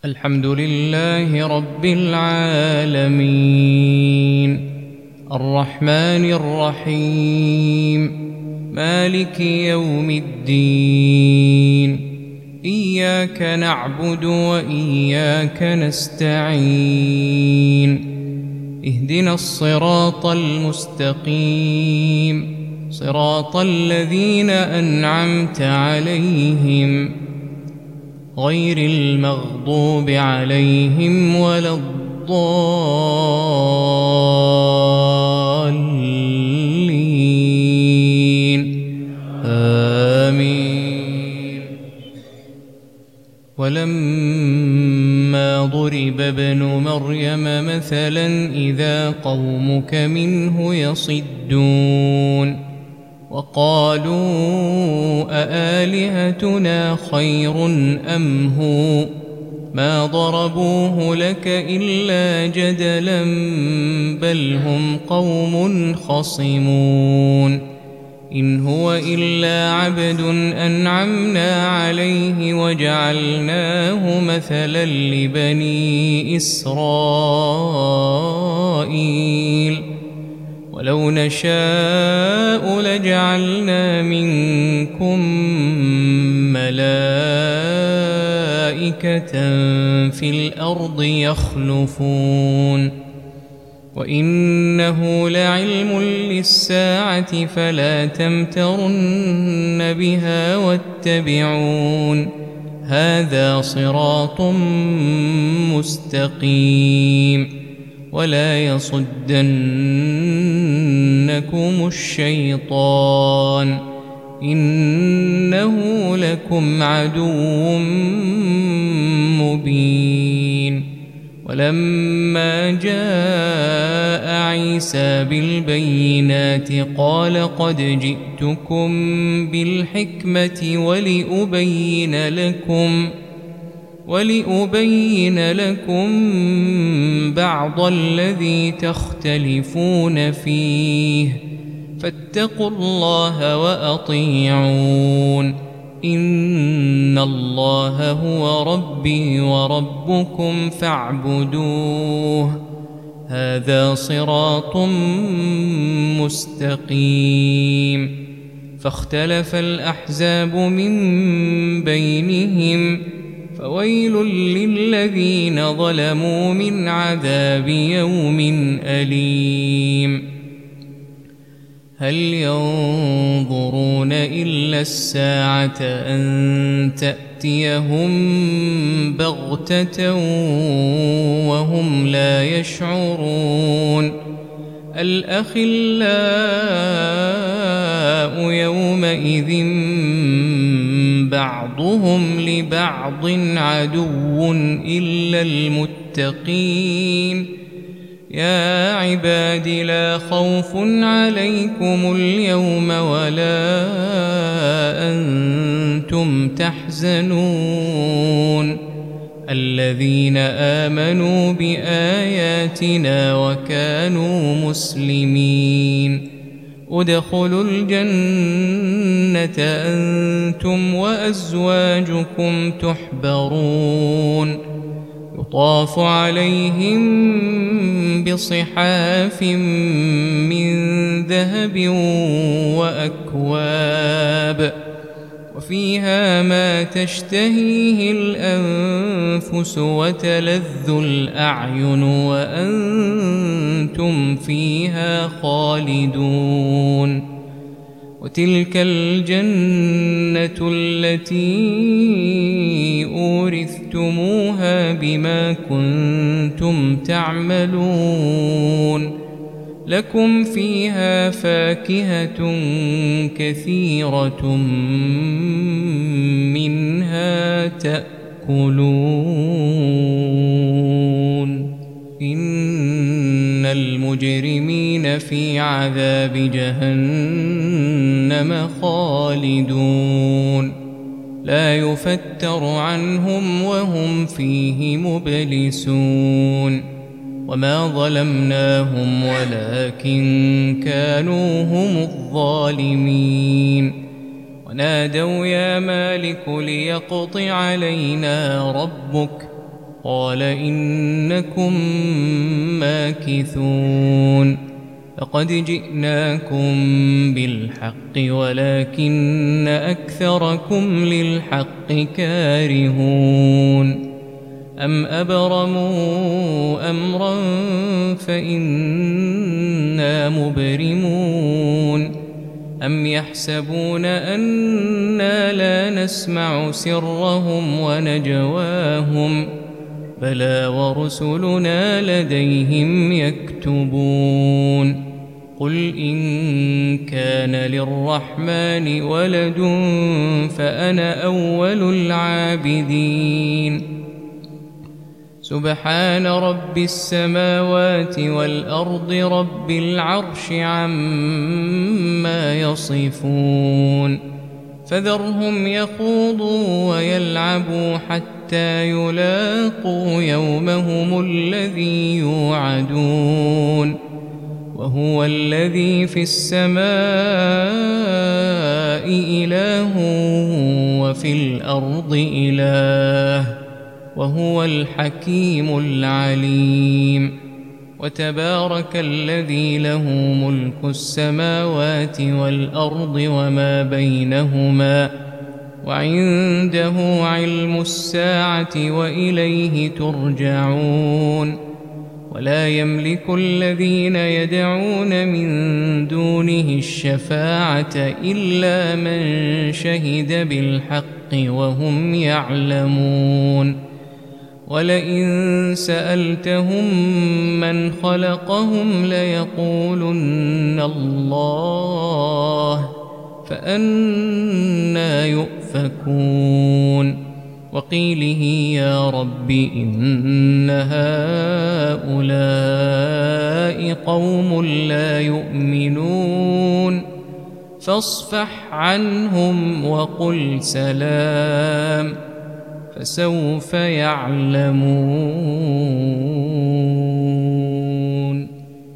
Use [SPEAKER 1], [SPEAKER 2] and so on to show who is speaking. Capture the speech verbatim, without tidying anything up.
[SPEAKER 1] الحمد لله رب العالمين الرحمن الرحيم مالك يوم الدين إياك نعبد وإياك نستعين اهدنا الصراط المستقيم صراط الذين أنعمت عليهم غير المغضوب عليهم ولا الضالين آمين. ولما ضرب ابن مريم مثلا إذا قومك منه يصدون وقالوا أآلهتنا خير أم هو ما ضربوه لك إلا جدلا بل هم قوم خصمون إن هو إلا عبد أنعمنا عليه وجعلناه مثلا لبني إسرائيل ولو نشاء لجعلنا منكم ملائكة في الأرض يخلفون وإنه لعلم للساعة فلا تمترن بها واتبعون هذا صراط مستقيم ولا يصدنكم الشيطان إنه لكم عدو مبين. ولما جاء عيسى بالبينات قال قد جئتكم بالحكمة ولأبين لكم ولأبين لكم بعض الذي تختلفون فيه فاتقوا الله وأطيعون إن الله هو ربي وربكم فاعبدوه هذا صراط مستقيم. فاختلف الأحزاب من بينهم فويل للذين ظلموا من عذاب يوم أليم. هل ينظرون إلا الساعة أن تأتيهم بغتة وهم لا يشعرون الأخلاء يومئذ بعضهم لبعض عدو إلا المتقين يا عباد لا خوف عليكم اليوم ولا أنتم تحزنون الذين آمنوا بآياتنا وكانوا مسلمين ادخلوا الجنة أنتم وأزواجكم تحبرون يطاف عليهم بصحاف من ذهب وأكواب وفيها ما تشتهيه الأنفس وتلذ الأعين وأنتم فيها خالدون وتلك الجنة التي أورثتموها بما كنتم تعملون لكم فيها فاكهة كثيرة منها تأكلون إن المجرمين في عذاب جهنم خالدون لا يفتر عنهم وهم فيه مبلسون وما ظلمناهم ولكن كانوا هم الظالمين ونادوا يا مالك ليقض علينا ربك قال إنكم ماكثون لقد جئناكم بالحق ولكن أكثركم للحق كارهون أم أبرموا أمرا فإنا مبرمون أم يحسبون أنا لا نسمع سرهم ونجواهم بلى ورسلنا لديهم يكتبون قل إن كان للرحمن ولد فأنا أول العابدين سبحان رب السماوات والأرض رب العرش عما يصفون فذرهم يخوضوا ويلعبوا حتى يلاقوا يومهم الذي يوعدون وهو الذي في السماء إله وفي الأرض إله وهو الحكيم العليم وتبارك الذي له ملك السماوات والأرض وما بينهما وعنده علم الساعة وإليه ترجعون ولا يملك الذين يدعون من دونه الشفاعة إلا من شهد بالحق وهم يعلمون ولئن سألتهم من خلقهم ليقولن الله فأنى يؤفكون وقيله يا رب إن هؤلاء قوم لا يؤمنون فاصفح عنهم وقل سلام فسوف يعلمون